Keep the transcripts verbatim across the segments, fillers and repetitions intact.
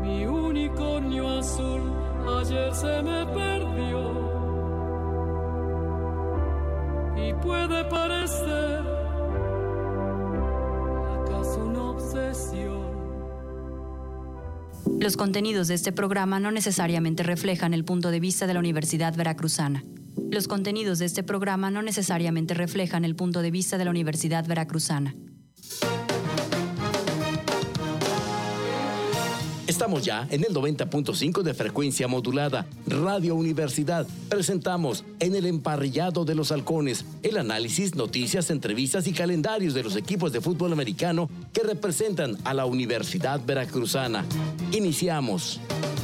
Mi unicornio azul ayer se me perdió y puede parecer acaso una obsesión. Los contenidos de este programa no necesariamente reflejan el punto de vista de la Universidad Veracruzana. Los contenidos de este programa no necesariamente reflejan el punto de vista de la Universidad Veracruzana. Estamos ya en el noventa punto cinco de frecuencia modulada. Radio Universidad. Presentamos En el Emparrillado de los Halcones el análisis, noticias, entrevistas y calendarios de los equipos de fútbol americano que representan a la Universidad Veracruzana. Iniciamos.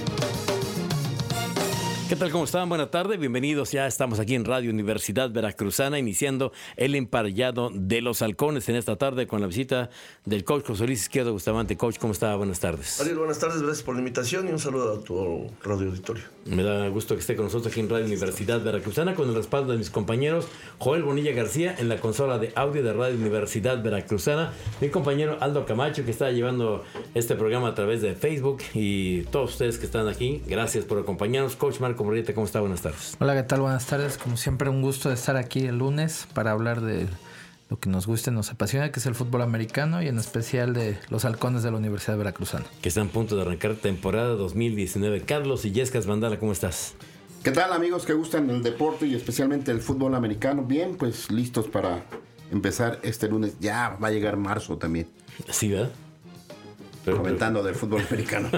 ¿Qué tal? ¿Cómo están? Buenas tardes, bienvenidos. Ya estamos aquí en Radio Universidad Veracruzana, iniciando el emparrillado de los halcones en esta tarde con la visita del coach José Luis Izquierdo Bustamante. Coach, ¿cómo está? Buenas tardes. Ariel, buenas tardes, gracias por la invitación y un saludo a tu radio auditorio. Me da gusto que esté con nosotros aquí en Radio Universidad Veracruzana con el respaldo de mis compañeros Joel Bonilla García en la consola de audio de Radio Universidad Veracruzana, mi compañero Aldo Camacho que está llevando este programa a través de Facebook, y todos ustedes que están aquí, gracias por acompañarnos. Coach Marco Murrieta, ¿cómo está? Buenas tardes. Hola, ¿qué tal? Buenas tardes. Como siempre, un gusto de estar aquí el lunes para hablar de lo que nos gusta y nos apasiona, que es el fútbol americano, y en especial de los halcones de la Universidad Veracruzana. Que está a punto de arrancar temporada dos mil diecinueve. Carlos Illescas Mandala, ¿cómo estás? ¿Qué tal, amigos que gustan el deporte y especialmente el fútbol americano? Bien, pues listos para empezar este lunes. Ya va a llegar marzo también. Sí, ¿verdad? Pero, Comentando pero... del fútbol americano.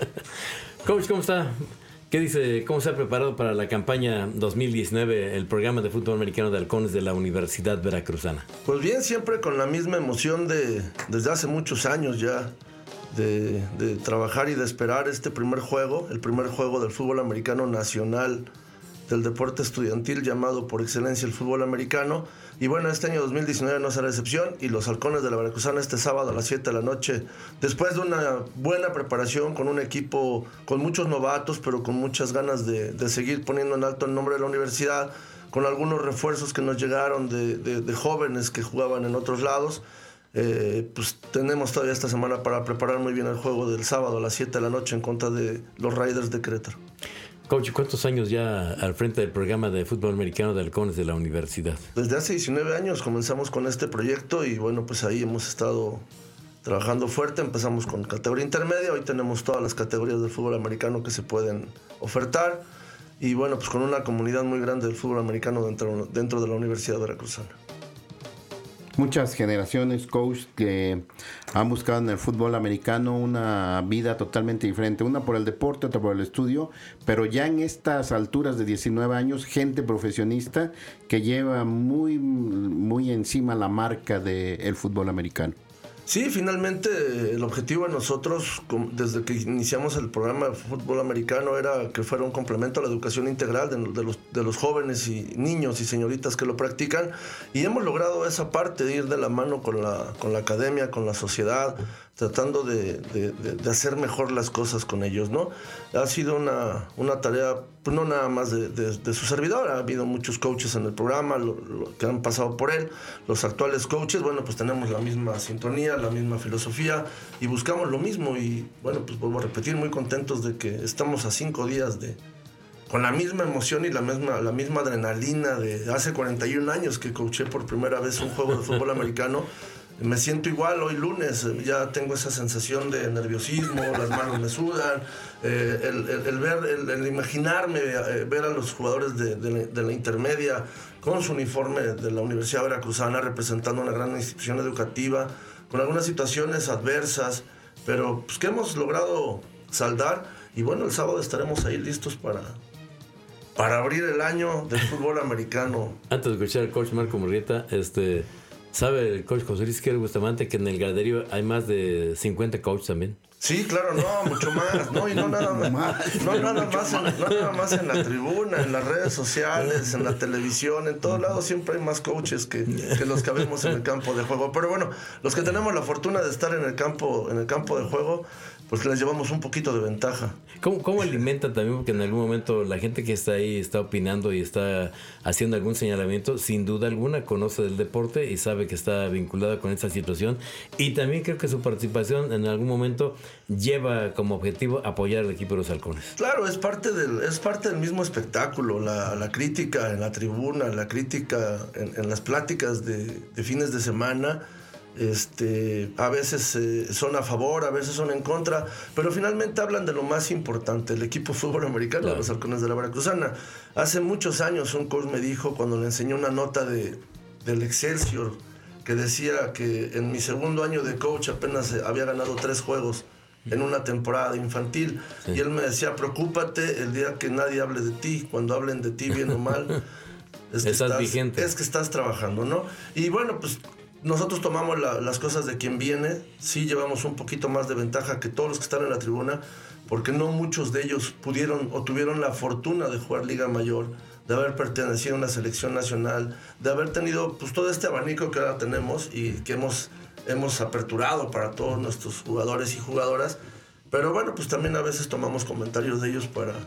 Coach, ¿cómo está? ¿Qué dice? ¿Cómo se ha preparado para la campaña dos mil diecinueve el programa de fútbol americano de halcones de la Universidad Veracruzana? Pues bien, siempre con la misma emoción de desde hace muchos años ya de, de trabajar y de esperar este primer juego, el primer juego del fútbol americano nacional, del deporte estudiantil llamado por excelencia el fútbol americano. Y bueno, este año dos mil diecinueve no será excepción, y los halcones de la Veracruzana este sábado a las siete de la noche, después de una buena preparación con un equipo con muchos novatos, pero con muchas ganas de, de seguir poniendo en alto el nombre de la universidad, con algunos refuerzos que nos llegaron de, de, de jóvenes que jugaban en otros lados. Eh, pues tenemos todavía esta semana para preparar muy bien el juego del sábado a las siete de la noche en contra de los Raiders de Querétaro. Coach, ¿cuántos años ya al frente del programa de fútbol americano de halcones de la universidad? Desde hace diecinueve años comenzamos con este proyecto y bueno, pues ahí hemos estado trabajando fuerte. Empezamos con categoría intermedia, hoy tenemos todas las categorías del fútbol americano que se pueden ofertar, y bueno, pues con una comunidad muy grande del fútbol americano dentro, dentro de la Universidad Veracruzana. Muchas generaciones, coach, que han buscado en el fútbol americano una vida totalmente diferente. Una por el deporte, otra por el estudio, pero ya en estas alturas de diecinueve años, gente profesionista que lleva muy, muy encima la marca del fútbol americano. Sí, finalmente el objetivo de nosotros, desde que iniciamos el programa de fútbol americano, era que fuera un complemento a la educación integral de, de, los, de los jóvenes y niños y señoritas que lo practican, y hemos logrado esa parte de ir de la mano con la, con la academia, con la sociedad, tratando de, de, de, de hacer mejor las cosas con ellos, ¿no? Ha sido una, una tarea, pues no nada más de, de, de su servidor, ha habido muchos coaches en el programa lo, lo, que han pasado por él. Los actuales coaches, bueno, pues tenemos la misma sintonía, la misma filosofía y buscamos lo mismo, y bueno, pues vuelvo a repetir, muy contentos de que estamos a cinco días de con la misma emoción y la misma, la misma adrenalina de hace cuarenta y un años que coaché por primera vez un juego de fútbol americano. Me siento igual hoy lunes, ya tengo esa sensación de nerviosismo, las manos me sudan, eh, el, el, el ver, el, el imaginarme, eh, ver a los jugadores de, de, la, de la intermedia con su uniforme de la Universidad Veracruzana representando una gran institución educativa, con algunas situaciones adversas, pero pues que hemos logrado saldar, y bueno, el sábado estaremos ahí listos para... para abrir el año del fútbol americano. Antes de escuchar al coach Marco Murrieta, este... ¿sabe el coach José Luis Izquierdo Bustamante que en el graderío hay más de cincuenta coaches también? Sí, claro, no, mucho más, no, y no nada más, no nada más, en, no nada más en la tribuna, en las redes sociales, en la televisión, en todos lados siempre hay más coaches que, que los que vemos en el campo de juego. Pero bueno, los que tenemos la fortuna de estar en el campo, en el campo de juego, pues les llevamos un poquito de ventaja. ¿Cómo, cómo alimentan también? Porque en algún momento la gente que está ahí está opinando y está haciendo algún señalamiento, sin duda alguna conoce del deporte y sabe que está vinculada con esta situación, y también creo que su participación en algún momento lleva como objetivo apoyar al equipo de los Halcones. Claro, es parte del, es parte del mismo espectáculo, la, la crítica en la tribuna, la crítica en, en las pláticas de, de fines de semana. Este, a veces eh, son a favor, a veces son en contra, pero finalmente hablan de lo más importante, el equipo de fútbol americano, claro. Los Halcones de la Veracruzana. Hace muchos años un coach me dijo, cuando le enseñó una nota de, del Excelsior, que decía que en mi segundo año de coach apenas había ganado tres juegos en una temporada infantil, sí. Y él me decía, preocúpate el día que nadie hable de ti, cuando hablen de ti bien o mal, es que estás, vigente. Es que estás trabajando, ¿no? Y bueno, pues nosotros tomamos la, las cosas de quien viene, sí llevamos un poquito más de ventaja que todos los que están en la tribuna, porque no muchos de ellos pudieron o tuvieron la fortuna de jugar Liga Mayor, de haber pertenecido a una selección nacional, de haber tenido pues todo este abanico que ahora tenemos y que hemos, hemos aperturado para todos nuestros jugadores y jugadoras. Pero bueno, pues también a veces tomamos comentarios de ellos para...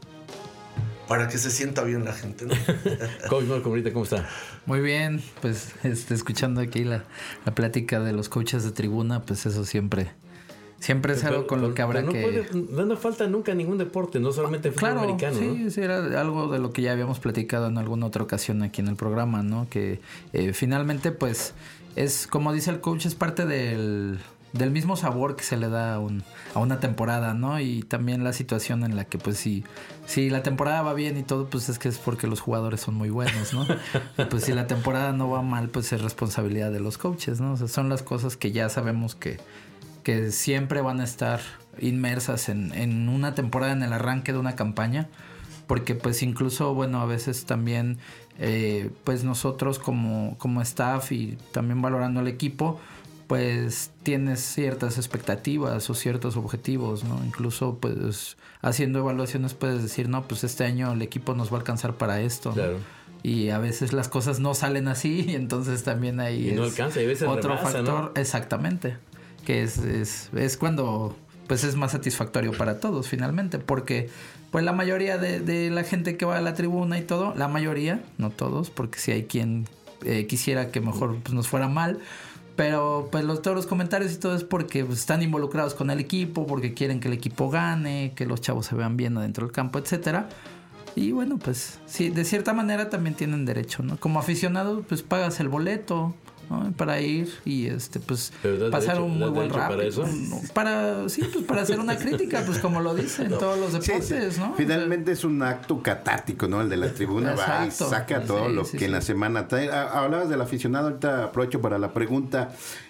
para que se sienta bien la gente, ¿no? Coach Marco Morita, ¿cómo está? Muy bien, pues este, escuchando aquí la, la plática de los coaches de tribuna, pues eso siempre siempre es algo con lo que habrá no que... Puede, no nos falta nunca ningún deporte, no solamente el fútbol claro, americano, sí, ¿no? Sí, era algo de lo que ya habíamos platicado en alguna otra ocasión aquí en el programa, ¿no? Que eh, finalmente, pues, es, como dice el coach, es parte del... del mismo sabor que se le da a, un, a una temporada, ¿no? Y también la situación en la que, pues, si, si la temporada va bien y todo, pues es que es porque los jugadores son muy buenos, ¿no? Y pues si la temporada no va mal, pues es responsabilidad de los coaches, ¿no? O sea, son las cosas que ya sabemos que, que siempre van a estar inmersas en, en una temporada, en el arranque de una campaña, porque pues incluso, bueno, a veces también, eh, pues nosotros como, como staff y también valorando al equipo, pues tienes ciertas expectativas o ciertos objetivos, ¿no? Incluso pues haciendo evaluaciones puedes decir, no, pues este año el equipo nos va a alcanzar para esto, ¿no? Claro. Y a veces las cosas no salen así y entonces también ahí y no alcanza, y a veces otro rebasa, factor, ¿no? Exactamente, que es, es, es cuando pues es más satisfactorio para todos finalmente, porque pues la mayoría de, de la gente que va a la tribuna y todo, la mayoría, no todos, porque si hay quien eh, quisiera que mejor pues, nos fuera mal, pero pues los, todos los comentarios y todo es porque pues, están involucrados con el equipo, porque quieren que el equipo gane, que los chavos se vean bien adentro del campo, etcétera. Y bueno, pues sí, de cierta manera también tienen derecho, ¿no? Como aficionado, pues pagas el boleto, ¿no? Para ir y este pues pasar derecho, un muy buen rato. ¿Para eso? Para, sí, pues para hacer una crítica, pues como lo dicen no. todos los deportes, sí, sí. ¿no? Finalmente es un acto catártico, ¿no? El de la tribuna va y saca todo sí, lo sí, que sí. en la semana trae. Hablabas del aficionado, ahorita aprovecho para la pregunta.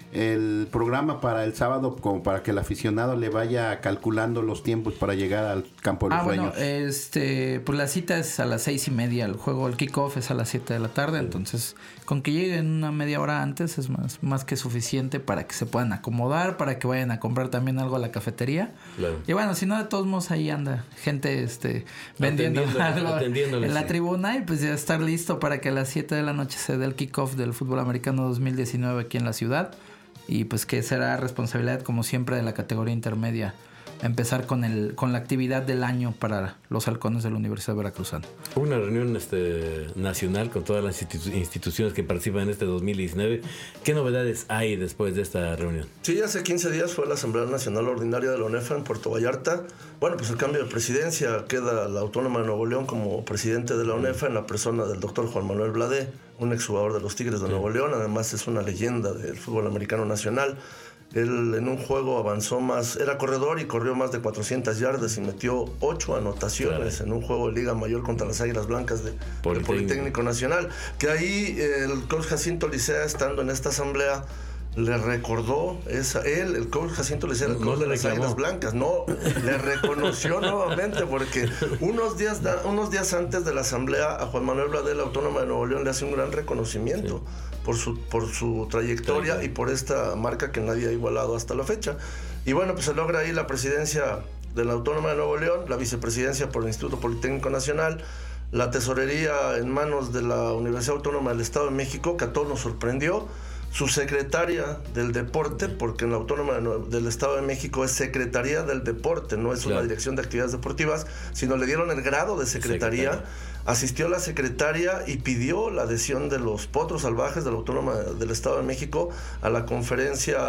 El programa para el sábado, como para que el aficionado le vaya calculando los tiempos para llegar al campo de los ah, sueños. Bueno, este, pues la cita es a las seis y media, el juego, el kickoff es a las siete de la tarde, entonces con que lleguen una media hora antes es más, más que suficiente para que se puedan acomodar, para que vayan a comprar también algo a la cafetería. Claro. Y bueno, si no, de todos modos ahí anda gente este vendiendo algo en la sí. tribuna y pues ya estar listo para que a las siete de la noche se dé el kickoff del fútbol americano dos mil diecinueve aquí en la ciudad. Y pues que será responsabilidad como siempre de la categoría intermedia empezar con el con la actividad del año para los halcones de la Universidad Veracruzana. Una reunión este nacional con todas las institu- instituciones que participan en este dos mil diecinueve. ¿Qué novedades hay después de esta reunión? Sí, hace quince días fue la Asamblea Nacional Ordinaria de la UNEFA en Puerto Vallarta. Bueno, pues el cambio de presidencia, queda la Autónoma de Nuevo León como presidente de la UNEFA en la persona del doctor Juan Manuel Bladé, un exjugador de los Tigres de sí. Nuevo León, además es una leyenda del fútbol americano nacional. Él en un juego avanzó más, era corredor y corrió más de cuatrocientas yardas y metió ocho anotaciones claro. en un juego de Liga Mayor contra las Águilas Blancas de Politécnico, del Politécnico Nacional. Que ahí el coach Jacinto Licea, estando en esta asamblea, le recordó esa, él, el coach Jacinto Licea, el coach no de las Águilas Blancas, no, le reconoció nuevamente porque unos días, unos días antes de la asamblea a Juan Manuel Bladé, la Autónoma de Nuevo León, le hace un gran reconocimiento. Sí. Por su, por su trayectoria y por esta marca que nadie ha igualado hasta la fecha. Y bueno, pues se logra ahí la presidencia de la Autónoma de Nuevo León, la vicepresidencia por el Instituto Politécnico Nacional, la tesorería en manos de la Universidad Autónoma del Estado de México, que a todos nos sorprendió, su secretaria del deporte, porque en la Autónoma del Estado de México es Secretaría del Deporte, no es claro. una dirección de actividades deportivas, sino le dieron el grado de secretaría. Secretaria. Asistió la secretaria y pidió la adhesión de los Potros Salvajes de la Autónoma del Estado de México a la conferencia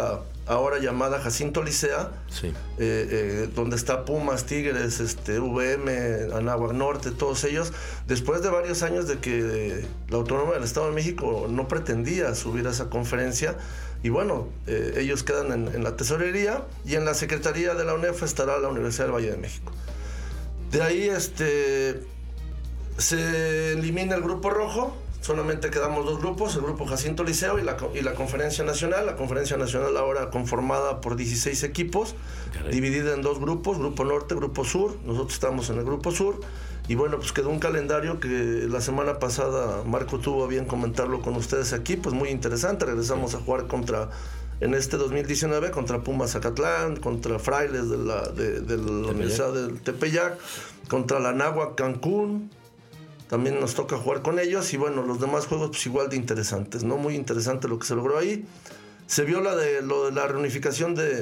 ahora llamada Jacinto Licea, sí. eh, eh, donde está Pumas, Tigres, este, V M, Anáhuac Norte, todos ellos, después de varios años de que eh, la Autónoma del Estado de México no pretendía subir a esa conferencia, y bueno, eh, ellos quedan en, en la tesorería, y en la Secretaría de la UNEFA estará la Universidad del Valle de México. De ahí este, se elimina el Grupo Rojo. Solamente quedamos dos grupos, el grupo Jacinto Liceo y la, y la Conferencia Nacional. La Conferencia Nacional ahora conformada por dieciséis equipos, Caray. dividida en dos grupos, Grupo Norte, Grupo Sur. Nosotros estamos en el Grupo Sur. Y bueno, pues quedó un calendario que la semana pasada Marco tuvo a bien comentarlo con ustedes aquí, pues muy interesante. Regresamos a jugar contra, en este dos mil diecinueve, contra Pumas Zacatlán, contra Frailes de la, de, de la Universidad del Tepeyac, contra la Anáhuac Cancún. También nos toca jugar con ellos, y bueno, los demás juegos pues igual de interesantes, ¿no? Muy interesante lo que se logró ahí. Se vio la de, lo de la reunificación de,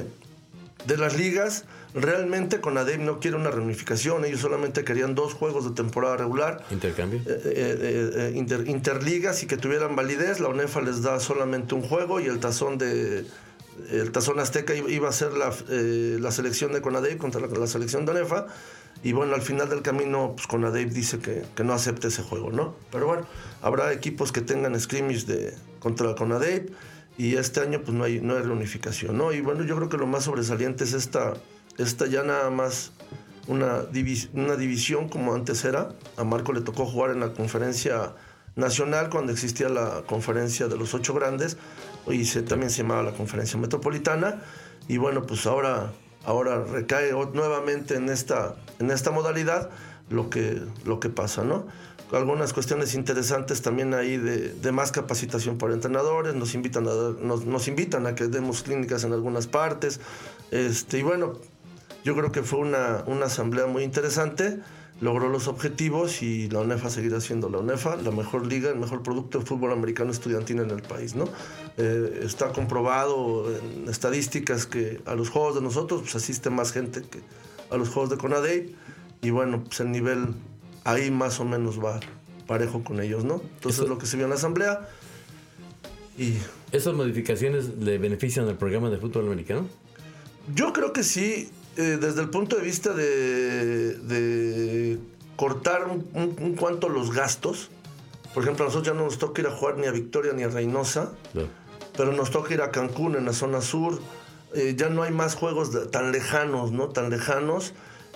de las ligas. Realmente CONADEIP no quiere una reunificación, ellos solamente querían dos juegos de temporada regular. ¿Intercambio? Eh, eh, eh, inter, interligas y que tuvieran validez. La UNEFA les da solamente un juego, y el tazón de... El Tazón Azteca iba a ser la, eh, la selección de CONADEIP contra la, la selección de UNEFA. Y bueno, al final del camino, pues CONADEIP dice que, que no acepta ese juego, ¿no? Pero bueno, habrá equipos que tengan scrimmage de, contra CONADEIP, y este año pues no hay, no hay reunificación, ¿no? Y bueno, yo creo que lo más sobresaliente es esta, esta ya nada más una, divis, una división como antes era. A Marco le tocó jugar en la Conferencia Nacional cuando existía la Conferencia de los Ocho Grandes, y se, también se llamaba la Conferencia Metropolitana. Y bueno, pues ahora... Ahora recae nuevamente en esta, en esta modalidad lo que, lo que pasa, ¿no? Algunas cuestiones interesantes también ahí de, de más capacitación para entrenadores, nos invitan a, nos, nos invitan a que demos clínicas en algunas partes. Este, y bueno, yo creo que fue una, una asamblea muy interesante, logró los objetivos, y la UNEFA seguirá siendo la UNEFA, la mejor liga, el mejor producto de fútbol americano estudiantil en el país, ¿no? Eh, está comprobado en estadísticas que a los juegos de nosotros pues asiste más gente que a los juegos de CONADEIP, y bueno, pues el nivel ahí más o menos va parejo con ellos, ¿no? Entonces Eso, lo que se vio en la asamblea. Y ¿esas modificaciones le benefician al programa de fútbol americano? Yo creo que sí. Eh, desde el punto de vista de, de cortar un, un, un cuanto los gastos. Por ejemplo, a nosotros ya no nos toca ir a jugar ni a Victoria ni a Reynosa, no. pero nos toca ir a Cancún en la zona sur. Eh, ya no hay más juegos de, tan lejanos, ¿no? Tan lejanos.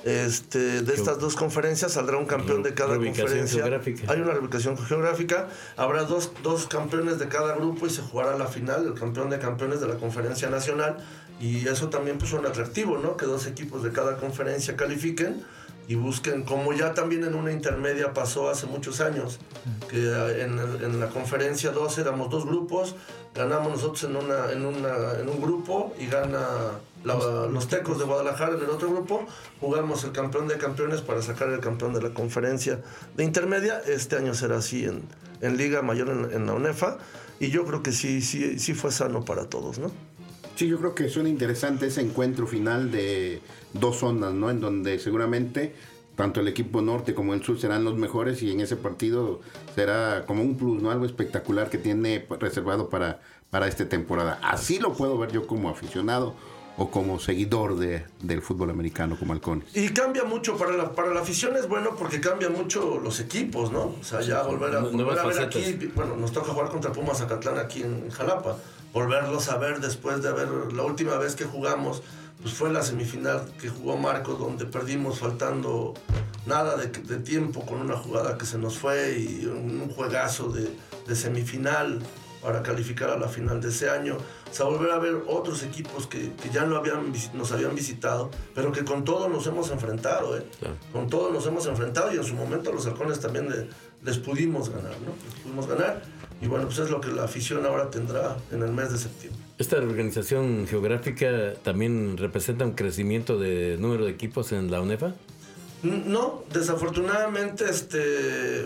Este, de estas dos conferencias saldrá un campeón de cada conferencia. Geográfica. Hay una reubicación geográfica. Habrá dos, dos campeones de cada grupo, y se jugará la final, el campeón de campeones de la Conferencia Nacional. Y eso también pues suena atractivo, ¿no? Que dos equipos de cada conferencia califiquen y busquen, como ya también en una intermedia pasó hace muchos años, que en, el, en la conferencia dos éramos dos grupos, ganamos nosotros en, una, en, una, en un grupo, y gana la, los Tecos de Guadalajara en el otro grupo. Jugamos el campeón de campeones para sacar el campeón de la conferencia de intermedia. Este año será así en, en Liga Mayor en, en la UNEFA, y yo creo que sí, sí, sí fue sano para todos, ¿no? Sí, yo creo que suena interesante ese encuentro final de dos zonas, ¿no? En donde seguramente tanto el equipo norte como el sur serán los mejores, y en ese partido será como un plus, ¿no? Algo espectacular que tiene reservado para, para esta temporada. Así lo puedo ver yo como aficionado o como seguidor de, del fútbol americano como Halcones. Y cambia mucho, para la, para la afición es bueno porque cambian mucho los equipos, ¿no? O sea, ya volver a, volver a ver aquí, bueno, nos toca jugar contra Pumas Zacatlán aquí en Jalapa. Volverlos a ver después de haber, la última vez que jugamos, pues fue la semifinal que jugó Marco, donde perdimos faltando nada de, de tiempo con una jugada que se nos fue, y un, un juegazo de, de semifinal para calificar a la final de ese año. O sea, volver a ver otros equipos que, que ya no habían, nos habían visitado, pero que con todo nos hemos enfrentado, ¿eh? Claro. Con todo nos hemos enfrentado, y en su momento los Halcones también le, les pudimos ganar, ¿no? Les pudimos ganar. Y bueno, pues es lo que la afición ahora tendrá en el mes de septiembre. ¿Esta organización geográfica también representa un crecimiento de número de equipos en la UNEFA? No, desafortunadamente este,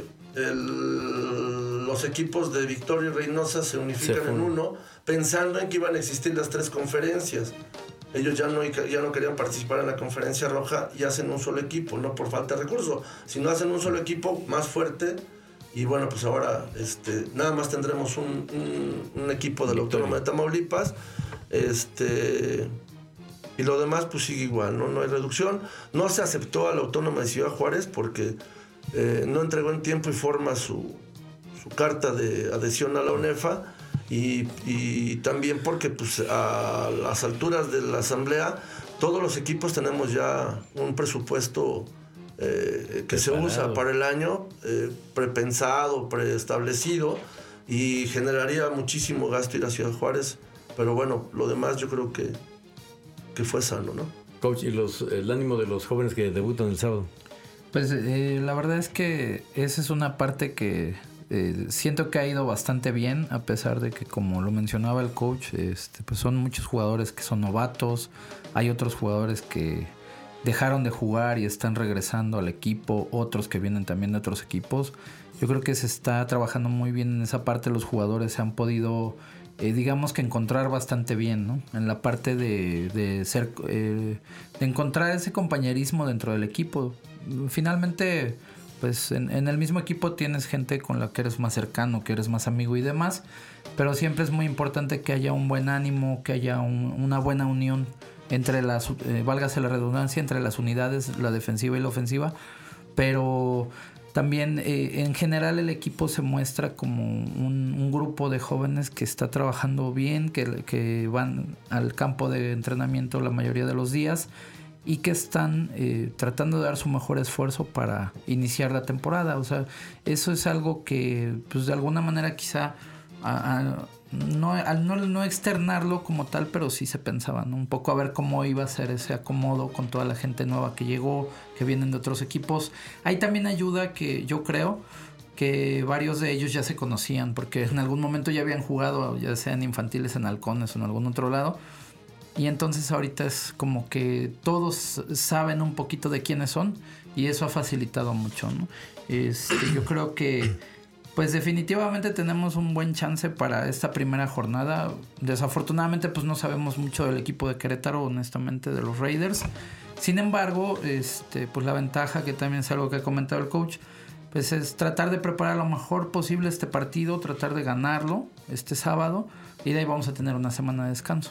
el, los equipos de Victoria y Reynosa se unifican se en uno, pensando en que iban a existir las tres conferencias. Ellos ya no, ya no querían participar en la conferencia roja y hacen un solo equipo, no por falta de recursos, sino hacen un solo equipo más fuerte. Y bueno, pues ahora este, nada más tendremos un, un, un equipo de la Autónoma de Tamaulipas. Este, y lo demás pues sigue igual, ¿no? No hay reducción. No se aceptó a la Autónoma de Ciudad Juárez porque eh, no entregó en tiempo y forma su, su carta de adhesión a la UNEFA y, y también porque pues, a las alturas de la asamblea todos los equipos tenemos ya un presupuesto eh, que Preparado. se usa para el año, eh, prepensado, preestablecido, y generaría muchísimo gasto ir a Ciudad Juárez. Pero bueno, lo demás yo creo que, que fue sano, ¿no? Coach, ¿y los, el ánimo de los jóvenes que debutan el sábado? Pues eh, la verdad es que esa es una parte que eh, siento que ha ido bastante bien, a pesar de que, como lo mencionaba el coach, este, pues son muchos jugadores que son novatos, hay otros jugadores que dejaron de jugar y están regresando al equipo, otros que vienen también de otros equipos. Yo creo que se está trabajando muy bien en esa parte, los jugadores se han podido, eh, digamos que encontrar bastante bien, ¿no? En la parte de, de ser, eh, de encontrar ese compañerismo dentro del equipo. Finalmente, pues en, en el mismo equipo tienes gente con la que eres más cercano, que eres más amigo y demás, pero siempre es muy importante que haya un buen ánimo, que haya un, una buena unión entre las, eh, válgase la redundancia, entre las unidades, la defensiva y la ofensiva, pero también eh, en general el equipo se muestra como un, un grupo de jóvenes que está trabajando bien, que, que van al campo de entrenamiento la mayoría de los días y que están eh, tratando de dar su mejor esfuerzo para iniciar la temporada. O sea, eso es algo que pues de alguna manera quizá a, a, no, al no, no externarlo como tal, pero sí se pensaba, ¿no? Un poco a ver cómo iba a ser ese acomodo con toda la gente nueva que llegó, que vienen de otros equipos. Ahí también ayuda que yo creo que varios de ellos ya se conocían, porque en algún momento ya habían jugado, ya sean infantiles en Halcones o en algún otro lado, y entonces ahorita es como que todos saben un poquito de quiénes son, y eso ha facilitado mucho, ¿no? Este, yo creo que pues definitivamente tenemos un buen chance para esta primera jornada. Desafortunadamente pues no sabemos mucho del equipo de Querétaro, honestamente, de los Raiders. Sin embargo, este, pues la ventaja, que también es algo que ha comentado el coach, pues es tratar de preparar lo mejor posible este partido, tratar de ganarlo este sábado, y de ahí vamos a tener una semana de descanso,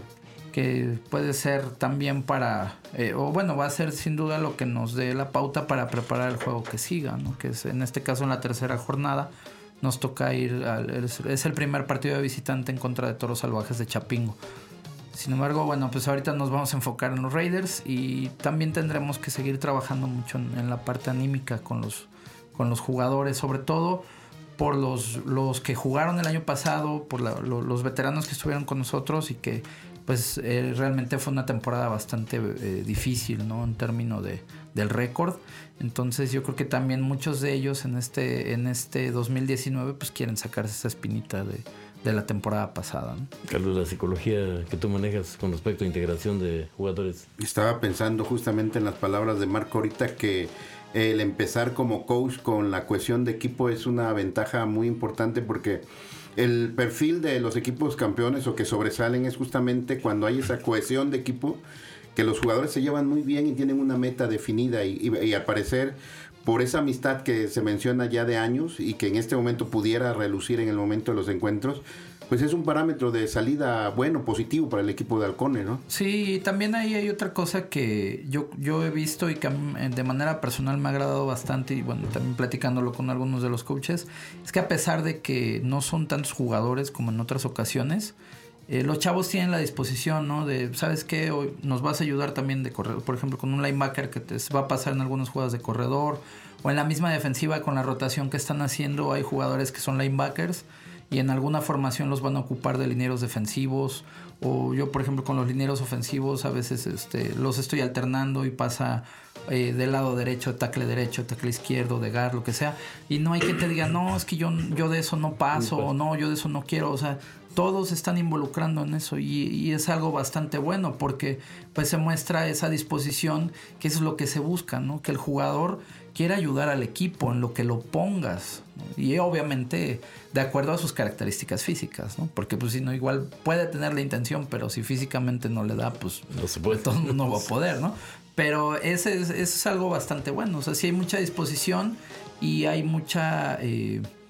que puede ser también para, eh, o bueno, va a ser sin duda lo que nos dé la pauta para preparar el juego que siga, ¿no? Que es, en este caso, en la tercera jornada nos toca ir, al, es, es el primer partido de visitante en contra de Toros Salvajes de Chapingo. Sin embargo, bueno, pues ahorita nos vamos a enfocar en los Raiders, y también tendremos que seguir trabajando mucho en, en la parte anímica con los, con los jugadores, sobre todo por los, los que jugaron el año pasado, por la, lo, los veteranos que estuvieron con nosotros y que pues eh, realmente fue una temporada bastante eh, difícil, ¿no? En términos de, del récord. Entonces yo creo que también muchos de ellos en este, en este dos mil diecinueve pues quieren sacarse esa espinita de, de la temporada pasada, ¿no? Carlos, la psicología que tú manejas con respecto a integración de jugadores. Estaba pensando justamente en las palabras de Marco ahorita, que el empezar como coach con la cohesión de equipo es una ventaja muy importante, porque el perfil de los equipos campeones o que sobresalen es justamente cuando hay esa cohesión de equipo, que los jugadores se llevan muy bien y tienen una meta definida, y, y, y al parecer por esa amistad que se menciona ya de años y que en este momento pudiera relucir en el momento de los encuentros, pues es un parámetro de salida bueno, positivo para el equipo de Halcones, ¿no? Sí, también ahí hay otra cosa que yo, yo he visto y que de manera personal me ha agradado bastante, y bueno, también platicándolo con algunos de los coaches, es que a pesar de que no son tantos jugadores como en otras ocasiones, eh, los chavos tienen la disposición, ¿no? De, ¿sabes qué? Hoy nos vas a ayudar también de corredor, por ejemplo, con un linebacker que te va a pasar en algunas jugadas de corredor, o en la misma defensiva con la rotación que están haciendo, hay jugadores que son linebackers y en alguna formación los van a ocupar de linieros defensivos, o yo por ejemplo con los linieros ofensivos a veces este, los estoy alternando y pasa eh, del lado derecho, tackle derecho, tackle izquierdo, de guard, lo que sea, y no hay quien te diga, no, es que yo, yo de eso no paso, o no, yo de eso no quiero, o sea, todos se están involucrando en eso, y, y es algo bastante bueno, porque pues se muestra esa disposición, que eso es lo que se busca, ¿no? Que el jugador quiere ayudar al equipo en lo que lo pongas, ¿no? Y obviamente de acuerdo a sus características físicas, ¿no? Porque pues si no, igual puede tener la intención, pero si físicamente no le da, pues no se puede, todo no va a poder, ¿no? Pero ese es, ese es algo bastante bueno, o sea, sí hay mucha disposición y hay mucha, eh,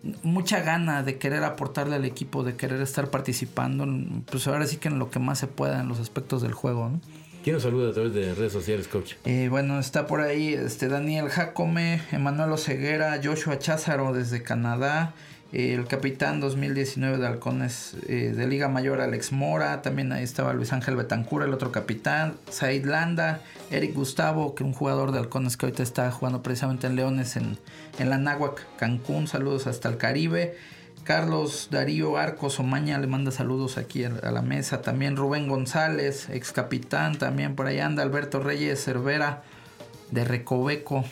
mucha gana de querer aportarle al equipo, de querer estar participando, pues ahora sí que en lo que más se pueda en los aspectos del juego, ¿no? ¿Quién nos saluda a través de redes sociales, coach? Eh, bueno, está por ahí este Daniel Jacome, Emanuel Oseguera, Joshua Cházaro desde Canadá, eh, el capitán dos mil diecinueve de Halcones eh, de Liga Mayor, Alex Mora, también ahí estaba Luis Ángel Betancur, el otro capitán, Said Landa, Eric Gustavo, que un jugador de Halcones que ahorita está jugando precisamente en Leones en, en la Náhuac, Cancún, saludos hasta el Caribe. Carlos Darío Arcos Omaña le manda saludos aquí a la mesa. También Rubén González, ex capitán, también por ahí anda Alberto Reyes Cervera de Recoveco.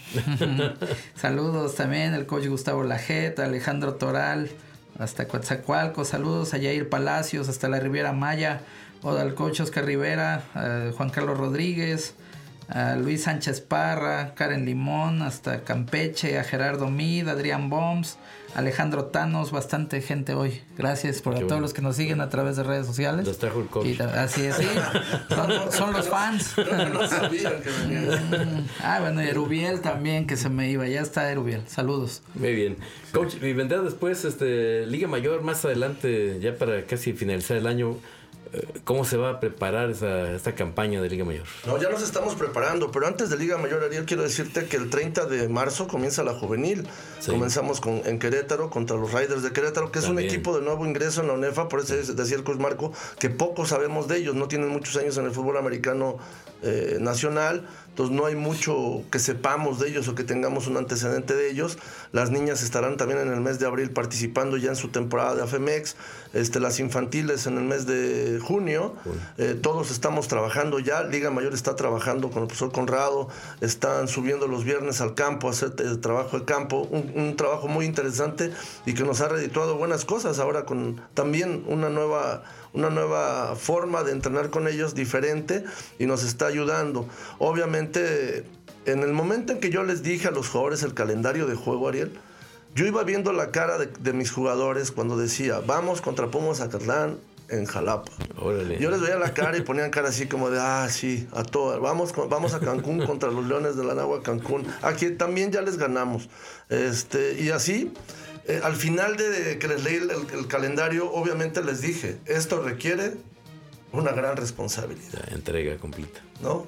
Saludos también el coach Gustavo Lajeta, Alejandro Toral hasta Coatzacoalcos. Saludos a Yair Palacios hasta la Riviera Maya. O al coach Oscar Rivera, a Juan Carlos Rodríguez, a Luis Sánchez Parra, Karen Limón hasta Campeche, a Gerardo Mid, Adrián Bombs, Alejandro Tanos, bastante gente hoy. Gracias por a todos los que nos siguen a través de redes sociales. Los trajo el coach. Y, así es, sí. Son, son los fans. No sabían que venían. Ah, bueno, y Erubiel también, que se me iba. Ya está Erubiel. Saludos. Muy bien. Coach, y vendrá después este Liga Mayor más adelante, ya para casi finalizar el año. ¿Cómo se va a preparar esa, esta campaña de Liga Mayor? No, ya nos estamos preparando, pero antes de Liga Mayor, Ariel, quiero decirte que el treinta de marzo comienza la juvenil. Sí. Comenzamos con, en Querétaro contra los Raiders de Querétaro, que es También. un equipo de nuevo ingreso en la UNEFA, por eso decía el coach Marco, que poco sabemos de ellos, no tienen muchos años en el fútbol americano eh, nacional, entonces no hay mucho que sepamos de ellos o que tengamos un antecedente de ellos. Las niñas estarán también en el mes de abril participando ya en su temporada de AFEMEX, este, las infantiles en el mes de junio, eh, todos estamos trabajando ya, Liga Mayor está trabajando con el profesor Conrado, están subiendo los viernes al campo a hacer el trabajo de campo, un, un trabajo muy interesante y que nos ha redituado buenas cosas ahora con también una nueva... una nueva forma de entrenar con ellos diferente y nos está ayudando. Obviamente, en el momento en que yo les dije a los jugadores el calendario de juego, Ariel, yo iba viendo la cara de, de mis jugadores cuando decía, vamos contra Pumas Zacatlán en Jalapa. Órale. Yo les veía la cara y ponían cara así como de, ah, sí, a todas. Vamos, vamos a Cancún contra los Leones de la Náhuac Cancún. Aquí también ya les ganamos. Este, y así... Eh, al final de que les leí el, el, el calendario, obviamente les dije, esto requiere una gran responsabilidad. La entrega completa. ¿No?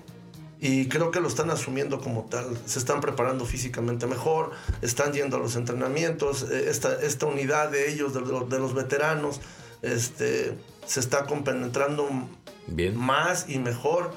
Y creo que lo están asumiendo como tal. Se están preparando físicamente mejor, están yendo a los entrenamientos, eh, esta, esta unidad de ellos, de, de los veteranos, este, se está compenetrando Bien. más y mejor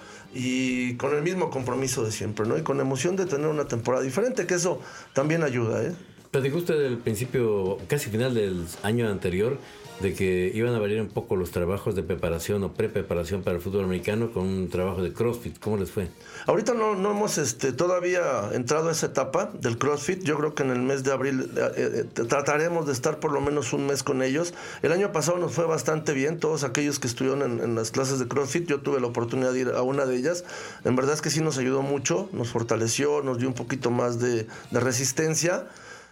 y con el mismo compromiso de siempre, ¿no? Y con emoción de tener una temporada diferente, que eso también ayuda, ¿eh? Platicó usted del principio, casi final del año anterior, de que iban a variar un poco los trabajos de preparación o pre-preparación para el fútbol americano con un trabajo de CrossFit. ¿Cómo les fue? Ahorita no, no hemos este, todavía entrado a esa etapa del CrossFit. Yo creo que en el mes de abril eh, eh, trataremos de estar por lo menos un mes con ellos. El año pasado nos fue bastante bien. Todos aquellos que estuvieron en, en las clases de CrossFit, yo tuve la oportunidad de ir a una de ellas. En verdad es que sí nos ayudó mucho, nos fortaleció, nos dio un poquito más de, de resistencia.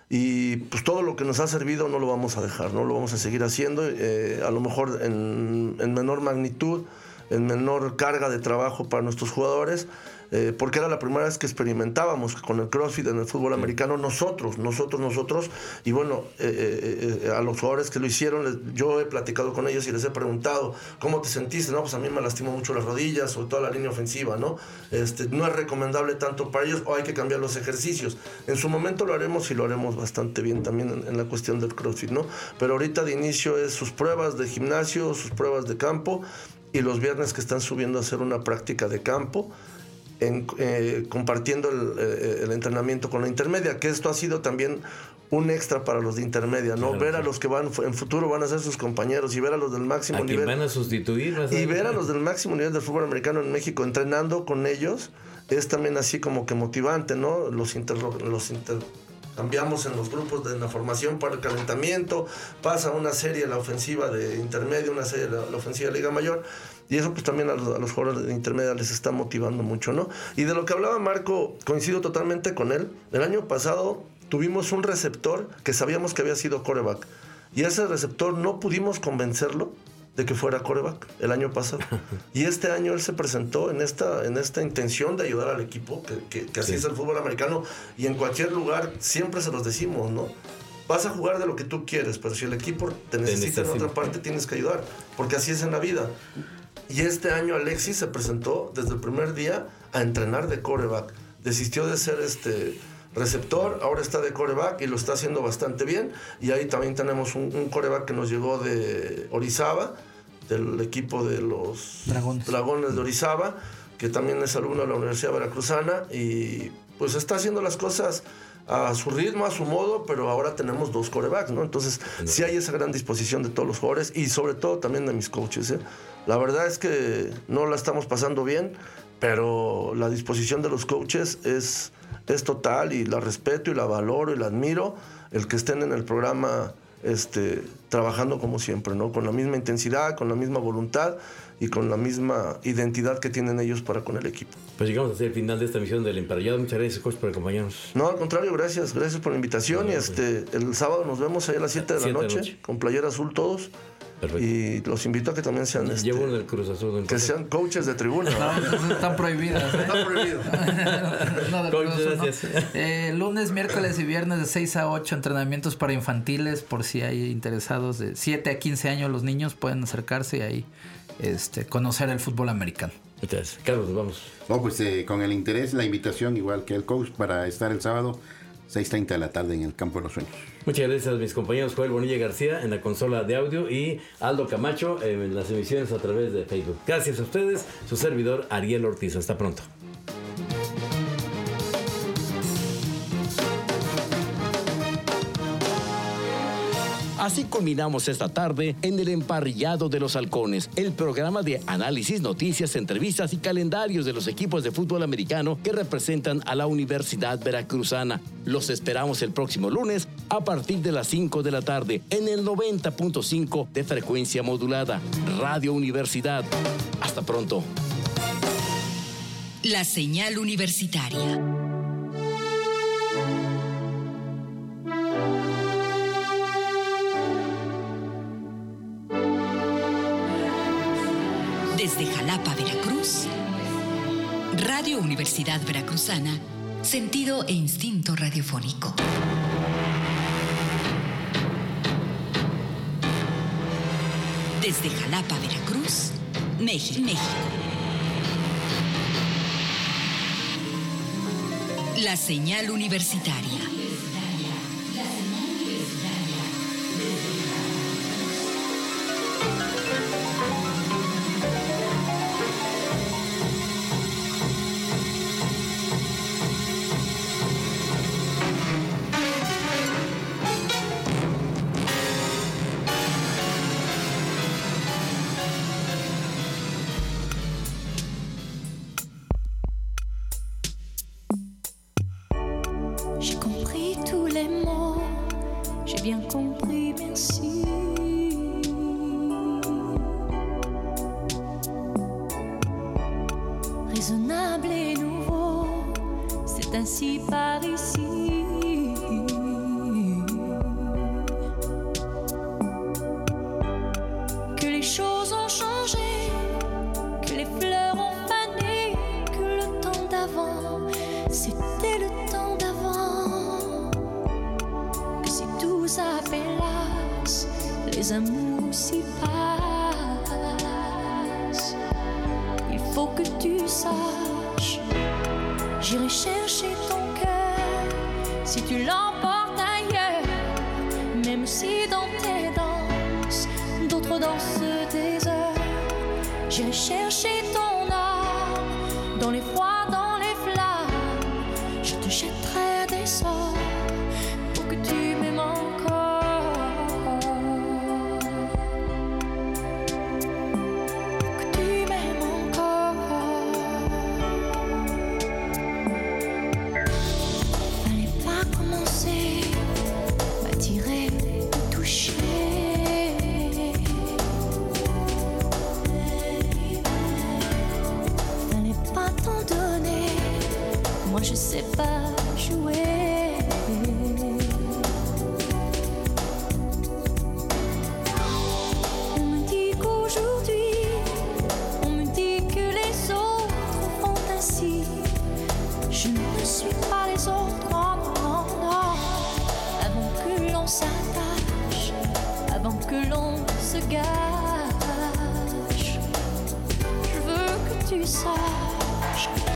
Y pues todo lo que nos ha servido no lo vamos a dejar, no lo vamos a seguir haciendo, eh, a lo mejor en, en menor magnitud, en menor carga de trabajo para nuestros jugadores, eh, porque era la primera vez que experimentábamos con el CrossFit en el fútbol americano, nosotros, nosotros, nosotros, y bueno, eh, eh, a los jugadores que lo hicieron, les, yo he platicado con ellos y les he preguntado, ¿cómo te sentiste? No, pues a mí me lastimó mucho las rodillas, sobre todo la línea ofensiva, ¿no? Este, no es recomendable tanto para ellos, o hay que cambiar los ejercicios. En su momento lo haremos y lo haremos bastante bien también en, en la cuestión del CrossFit, ¿no? Pero ahorita de inicio es sus pruebas de gimnasio, sus pruebas de campo, y los viernes que están subiendo a hacer una práctica de campo, En, eh, compartiendo el, eh, el entrenamiento con la intermedia, que esto ha sido también un extra para los de intermedia, ¿no? Claro, ver a los que van en futuro van a ser sus compañeros y ver a los del máximo a nivel. Van a sustituir. Y ver a los del máximo nivel del fútbol americano en México entrenando con ellos es también así como que motivante, ¿no? Los inter, los inter cambiamos en los grupos de la formación para el calentamiento, pasa una serie la ofensiva de intermedia, una serie la, la ofensiva de Liga Mayor, y eso pues también a los, a los jugadores de intermedia les está motivando mucho, ¿no? Y de lo que hablaba Marco, coincido totalmente con él. El año pasado tuvimos un receptor que sabíamos que había sido quarterback, y ese receptor no pudimos convencerlo de que fuera quarterback el año pasado. Y este año él se presentó en esta, en esta intención de ayudar al equipo, que, que, que así sí. es el fútbol americano, y en cualquier lugar siempre se los decimos, ¿no? vas a jugar de lo que tú quieres, pero si el equipo te necesita en otra parte, tienes que ayudar, porque así es en la vida. Y este año Alexis se presentó desde el primer día a entrenar de quarterback. Desistió de ser este receptor, ahora está de quarterback y lo está haciendo bastante bien. Y ahí también tenemos un, un quarterback que nos llegó de Orizaba, del equipo de los Dragones. Dragones de Orizaba, que también es alumno de la Universidad Veracruzana, y pues está haciendo las cosas a su ritmo, a su modo, pero ahora tenemos dos quarterbacks, ¿no? Entonces, no. sí hay esa gran disposición de todos los jugadores y sobre todo también de mis coaches, ¿eh? La verdad es que no la estamos pasando bien, pero la disposición de los coaches es, es total y la respeto y la valoro y la admiro, el que estén en el programa este, trabajando como siempre, ¿no? Con la misma intensidad, con la misma voluntad y con la misma identidad que tienen ellos para con el equipo. Pues llegamos hacia el final de esta emisión del Emparrillado. Muchas gracias, coach, por acompañarnos. No, al contrario, gracias. Gracias por la invitación. No, y este, el sábado nos vemos ahí a las siete de la noche, noche, con playera azul todos. Perfecto. Y los invito a que también sean este, Llevo uno del Cruz Azul, del que sean coaches de tribuna. No, están prohibidas. ¿eh? Están prohibidos. No, Coach, Cruz, gracias. ¿no? Eh, lunes, miércoles y viernes de seis a ocho entrenamientos para infantiles, por si hay interesados de siete a quince años, los niños pueden acercarse y ahí este, conocer el fútbol americano. Entonces, Carlos, vamos. No, pues eh, con el interés, la invitación, igual que el coach, para estar el sábado seis treinta de la tarde en el Campo de los Sueños. Muchas gracias a mis compañeros Joel Bonilla García en la consola de audio y Aldo Camacho en las emisiones a través de Facebook. Gracias a ustedes, su servidor Ariel Ortiz. Hasta pronto. Así culminamos esta tarde en el Emparrillado de los Halcones, el programa de análisis, noticias, entrevistas y calendarios de los equipos de fútbol americano que representan a la Universidad Veracruzana. Los esperamos el próximo lunes a partir de las cinco de la tarde en el noventa punto cinco de frecuencia modulada. Radio Universidad. Hasta pronto. La señal universitaria. Desde Jalapa, Veracruz, Radio Universidad Veracruzana, sentido e instinto radiofónico. Desde Jalapa, Veracruz, México, México. La señal universitaria. Bien compris, merci. Raisonnable et nouveau, c'est ainsi par ici. Que les choses ont changé, que les fleurs ont fané, que le temps d'avant, c'était le temps d'avant. Que si tout s'appelasse, les amours s'y passent. Il faut que tu saches, j'irai chercher ton cœur si tu l'emportes ailleurs. Même si dans tes danses, d'autres dansent des heures. J'irai chercher ton âme dans les froids, dans les flammes. Je te jetterai des sorts pour que tu m'aimes encore. Pour que tu m'aimes encore. Fallait pas commencer, m'attirer, me toucher. Fallait pas t'en donner, moi je sais pas jouer. On me dit qu'aujourd'hui, on me dit que les autres font ainsi. Je ne suis pas les autres, non, non, non. Avant que l'on s'aime. l'on se gâche. Je veux que tu saches